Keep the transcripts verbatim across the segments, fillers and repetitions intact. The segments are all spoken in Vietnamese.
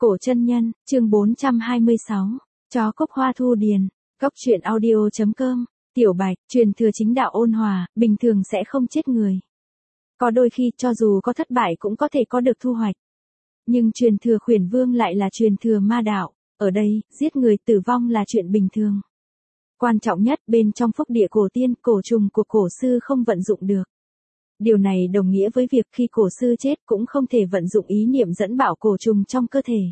Cổ chân nhân, chương bốn trăm hai mươi sáu, chó cốc hoa thu điền, góc truyện audio.com, tiểu bạch, truyền thừa chính đạo ôn hòa, bình thường sẽ không chết người. Có đôi khi cho dù có thất bại cũng có thể có được thu hoạch. Nhưng truyền thừa khuyển vương lại là truyền thừa ma đạo, ở đây, giết người tử vong là chuyện bình thường. Quan trọng nhất bên trong phúc địa cổ tiên, cổ trùng của cổ sư không vận dụng được. Điều này đồng nghĩa với việc khi cổ sư chết cũng không thể vận dụng ý niệm dẫn bảo cổ trùng trong cơ thể.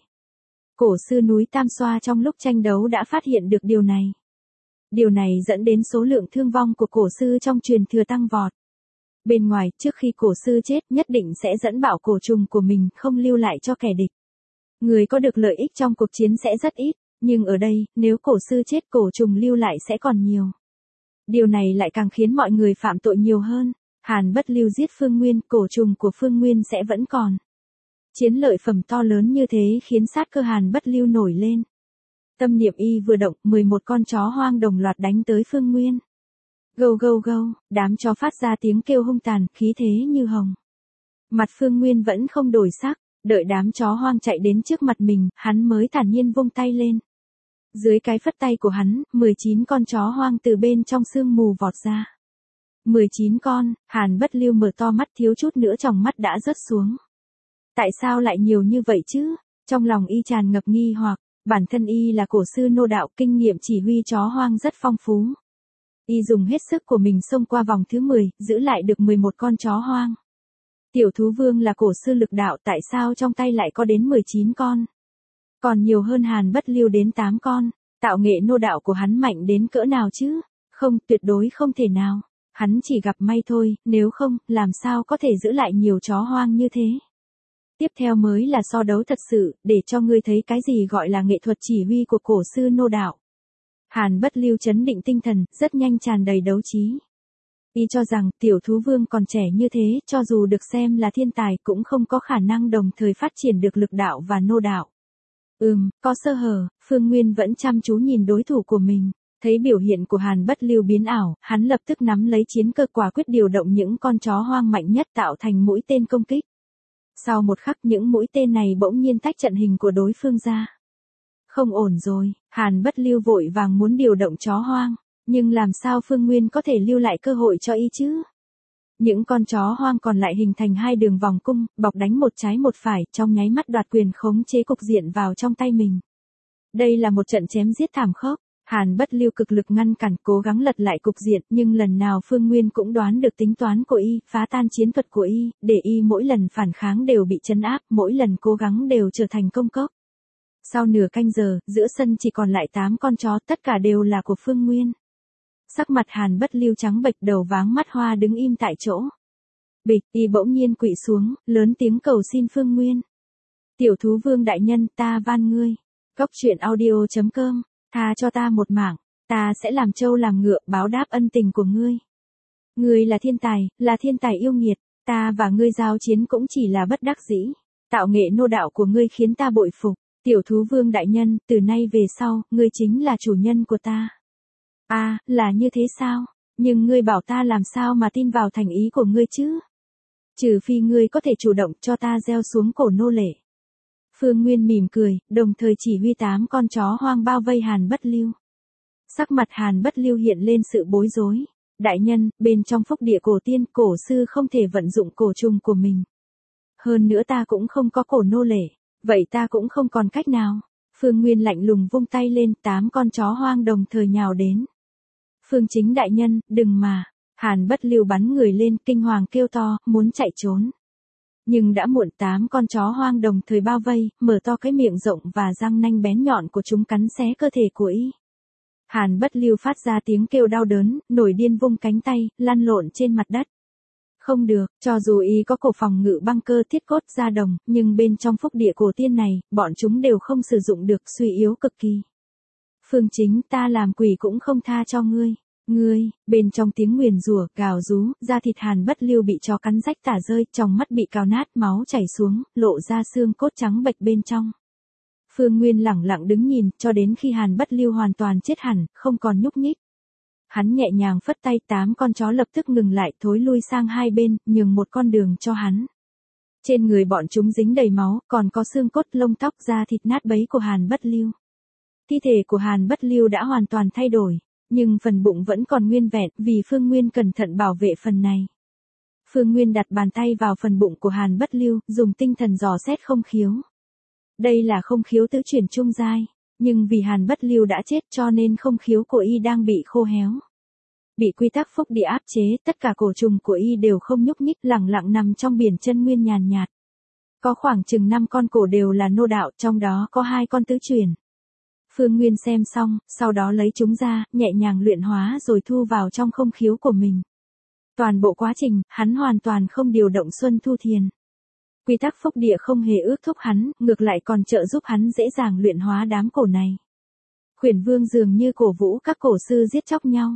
Cổ sư núi Tam Xoa trong lúc tranh đấu đã phát hiện được điều này. Điều này dẫn đến số lượng thương vong của cổ sư trong truyền thừa tăng vọt. Bên ngoài, trước khi cổ sư chết nhất định sẽ dẫn bảo cổ trùng của mình không lưu lại cho kẻ địch. Người có được lợi ích trong cuộc chiến sẽ rất ít, nhưng ở đây, nếu cổ sư chết cổ trùng lưu lại sẽ còn nhiều. Điều này lại càng khiến mọi người phạm tội nhiều hơn. Hàn Bất Lưu giết Phương Nguyên, cổ trùng của Phương Nguyên sẽ vẫn còn. Chiến lợi phẩm to lớn như thế khiến sát cơ Hàn Bất Lưu nổi lên. Tâm niệm y vừa động, mười một con chó hoang đồng loạt đánh tới Phương Nguyên. Gâu gâu gâu, đám chó phát ra tiếng kêu hung tàn, khí thế như hồng. Mặt Phương Nguyên vẫn không đổi sắc, đợi đám chó hoang chạy đến trước mặt mình, hắn mới thản nhiên vung tay lên. Dưới cái phất tay của hắn, mười chín con chó hoang từ bên trong sương mù vọt ra. mười chín con, Hàn Bất Lưu mở to mắt thiếu chút nữa tròng mắt đã rớt xuống. Tại sao lại nhiều như vậy chứ? Trong lòng y tràn ngập nghi hoặc, bản thân y là cổ sư nô đạo, kinh nghiệm chỉ huy chó hoang rất phong phú. Y dùng hết sức của mình xông qua vòng thứ mười, giữ lại được mười một con chó hoang. Tiểu thú vương là cổ sư lực đạo, tại sao trong tay lại có đến mười chín con? Còn nhiều hơn Hàn Bất Lưu đến tám con, tạo nghệ nô đạo của hắn mạnh đến cỡ nào chứ? Không, tuyệt đối không thể nào. Hắn chỉ gặp may thôi, nếu không, làm sao có thể giữ lại nhiều chó hoang như thế. Tiếp theo mới là so đấu thật sự, để cho ngươi thấy cái gì gọi là nghệ thuật chỉ huy của cổ sư nô đạo. Hàn Bất Lưu chấn định tinh thần, rất nhanh tràn đầy đấu trí. Y cho rằng, tiểu thú vương còn trẻ như thế, cho dù được xem là thiên tài cũng không có khả năng đồng thời phát triển được lực đạo và nô đạo. Ừm, có sơ hở, Phương Nguyên vẫn chăm chú nhìn đối thủ của mình. Thấy biểu hiện của Hàn Bất Lưu biến ảo, hắn lập tức nắm lấy chiến cơ quả quyết điều động những con chó hoang mạnh nhất tạo thành mũi tên công kích. Sau một khắc những mũi tên này bỗng nhiên tách trận hình của đối phương ra. Không ổn rồi, Hàn Bất Lưu vội vàng muốn điều động chó hoang, nhưng làm sao Phương Nguyên có thể lưu lại cơ hội cho y chứ? Những con chó hoang còn lại hình thành hai đường vòng cung, bọc đánh một trái một phải, trong nháy mắt đoạt quyền khống chế cục diện vào trong tay mình. Đây là một trận chém giết thảm khốc. Hàn Bất Lưu cực lực ngăn cản, cố gắng lật lại cục diện, nhưng lần nào Phương Nguyên cũng đoán được tính toán của y, phá tan chiến thuật của y, để y mỗi lần phản kháng đều bị trấn áp, mỗi lần cố gắng đều trở thành công cốc. Sau nửa canh giờ, giữa sân chỉ còn lại tám con chó, tất cả đều là của Phương Nguyên. Sắc mặt Hàn Bất Lưu trắng bệch, đầu váng mắt hoa đứng im tại chỗ. Bịch, y bỗng nhiên quỵ xuống, lớn tiếng cầu xin Phương Nguyên. Tiểu thú vương đại nhân, ta van ngươi. Góc truyện audio.com. Tha cho ta một mảng, ta sẽ làm trâu làm ngựa báo đáp ân tình của ngươi. Ngươi là thiên tài, là thiên tài yêu nghiệt, ta và ngươi giao chiến cũng chỉ là bất đắc dĩ. Tạo nghệ nô đạo của ngươi khiến ta bội phục, tiểu thú vương đại nhân, từ nay về sau, ngươi chính là chủ nhân của ta. À, là như thế sao? Nhưng ngươi bảo ta làm sao mà tin vào thành ý của ngươi chứ? Trừ phi ngươi có thể chủ động cho ta gieo xuống cổ nô lệ. Phương Nguyên mỉm cười, đồng thời chỉ huy tám con chó hoang bao vây Hàn Bất Lưu. Sắc mặt Hàn Bất Lưu hiện lên sự bối rối. Đại nhân, bên trong phúc địa cổ tiên, cổ sư không thể vận dụng cổ trùng của mình. Hơn nữa ta cũng không có cổ nô lệ, vậy ta cũng không còn cách nào. Phương Nguyên lạnh lùng vung tay lên, tám con chó hoang đồng thời nhào đến. Phương Chính đại nhân, đừng mà. Hàn Bất Lưu bắn người lên, kinh hoàng kêu to, muốn chạy trốn. Nhưng đã muộn, tám con chó hoang đồng thời bao vây, mở to cái miệng rộng và răng nanh bén nhọn của chúng cắn xé cơ thể của y. Hàn Bất Lưu phát ra tiếng kêu đau đớn, nổi điên vung cánh tay, lăn lộn trên mặt đất. Không được, cho dù y có cổ phòng ngự băng cơ thiết cốt da đồng, nhưng bên trong phúc địa cổ tiên này, bọn chúng đều không sử dụng được, suy yếu cực kỳ. Phương Chính, ta làm quỷ cũng không tha cho ngươi. Ngươi, bên trong tiếng nguyền rủa, gào rú, da thịt Hàn Bất Lưu bị chó cắn rách tả rơi, trong mắt bị cào nát, máu chảy xuống, lộ ra xương cốt trắng bệch bên trong. Phương Nguyên lẳng lặng đứng nhìn, cho đến khi Hàn Bất Lưu hoàn toàn chết hẳn, không còn nhúc nhích. Hắn nhẹ nhàng phất tay, tám con chó lập tức ngừng lại, thối lui sang hai bên, nhường một con đường cho hắn. Trên người bọn chúng dính đầy máu, còn có xương cốt, lông tóc, da thịt nát bấy của Hàn Bất Lưu. Thi thể của Hàn Bất Lưu đã hoàn toàn thay đổi, nhưng phần bụng vẫn còn nguyên vẹn, vì Phương Nguyên cẩn thận bảo vệ phần này. Phương Nguyên đặt bàn tay vào phần bụng của Hàn Bất Lưu, dùng tinh thần dò xét không khiếu. Đây là không khiếu tứ chuyển trung giai, nhưng vì Hàn Bất Lưu đã chết cho nên không khiếu của y đang bị khô héo. Bị quy tắc phúc địa áp chế, tất cả cổ trùng của y đều không nhúc nhích, lặng lặng nằm trong biển chân nguyên nhàn nhạt. Có khoảng chừng năm con cổ đều là nô đạo, trong đó có hai con tứ chuyển. Phương Nguyên xem xong, sau đó lấy chúng ra, nhẹ nhàng luyện hóa rồi thu vào trong không khiếu của mình. Toàn bộ quá trình, hắn hoàn toàn không điều động Xuân Thu Thiền. Quy tắc phúc địa không hề ước thúc hắn, ngược lại còn trợ giúp hắn dễ dàng luyện hóa đám cổ này. Khuyển Vương dường như cổ vũ các cổ sư giết chóc nhau.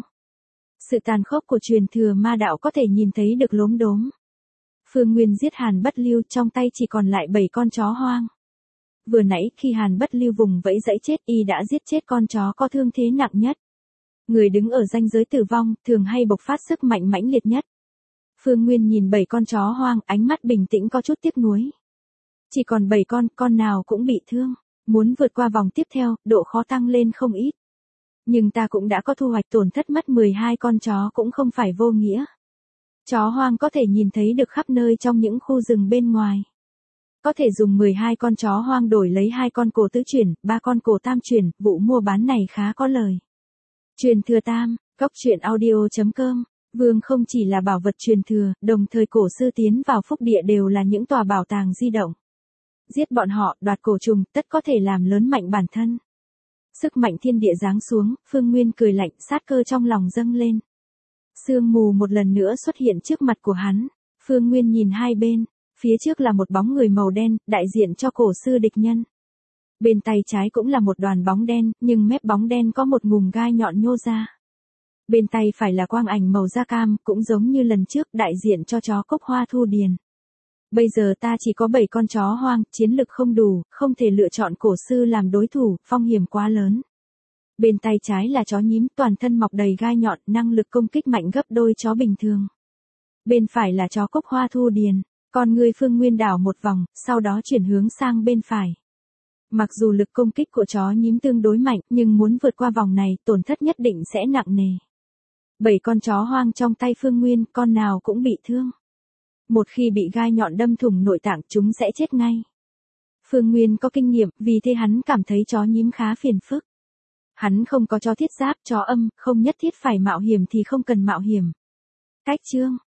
Sự tàn khốc của truyền thừa ma đạo có thể nhìn thấy được lốm đốm. Phương Nguyên giết Hàn Bất Lưu, trong tay chỉ còn lại bảy con chó hoang. Vừa nãy khi Hàn Bất Lưu vùng vẫy dãy chết, y đã giết chết con chó có thương thế nặng nhất. Người đứng ở ranh giới tử vong, thường hay bộc phát sức mạnh mãnh liệt nhất. Phương Nguyên nhìn bảy con chó hoang, ánh mắt bình tĩnh có chút tiếc nuối. Chỉ còn bảy con, con nào cũng bị thương. Muốn vượt qua vòng tiếp theo, độ khó tăng lên không ít. Nhưng ta cũng đã có thu hoạch, tổn thất mất mười hai con chó cũng không phải vô nghĩa. Chó hoang có thể nhìn thấy được khắp nơi trong những khu rừng bên ngoài. Có thể dùng mười hai con chó hoang đổi lấy hai con cổ tứ chuyển, ba con cổ tam chuyển, vụ mua bán này khá có lời. Truyền thừa tam, cốc truyện audio chấm com. Vương không chỉ là bảo vật truyền thừa, đồng thời cổ sư tiến vào phúc địa đều là những tòa bảo tàng di động. Giết bọn họ, đoạt cổ trùng, tất có thể làm lớn mạnh bản thân. Sức mạnh thiên địa giáng xuống, Phương Nguyên cười lạnh, sát cơ trong lòng dâng lên. Sương mù một lần nữa xuất hiện trước mặt của hắn. Phương Nguyên nhìn hai bên, phía trước là một bóng người màu đen, đại diện cho cổ sư địch nhân. Bên tay trái cũng là một đoàn bóng đen, nhưng mép bóng đen có một ngùm gai nhọn nhô ra. Bên tay phải là quang ảnh màu da cam, cũng giống như lần trước, đại diện cho chó cốc hoa thu điền. Bây giờ ta chỉ có bảy con chó hoang, chiến lực không đủ, không thể lựa chọn cổ sư làm đối thủ, phong hiểm quá lớn. Bên tay trái là chó nhím, toàn thân mọc đầy gai nhọn, năng lực công kích mạnh gấp đôi chó bình thường. Bên phải là chó cốc hoa thu điền, con người Phương Nguyên đảo một vòng, sau đó chuyển hướng sang bên phải. Mặc dù lực công kích của chó nhím tương đối mạnh, nhưng muốn vượt qua vòng này, tổn thất nhất định sẽ nặng nề. Bảy con chó hoang trong tay Phương Nguyên, con nào cũng bị thương. Một khi bị gai nhọn đâm thủng nội tạng, chúng sẽ chết ngay. Phương Nguyên có kinh nghiệm, vì thế hắn cảm thấy chó nhím khá phiền phức. Hắn không có chó thiết giáp, chó âm, không nhất thiết phải mạo hiểm thì không cần mạo hiểm. Cách chương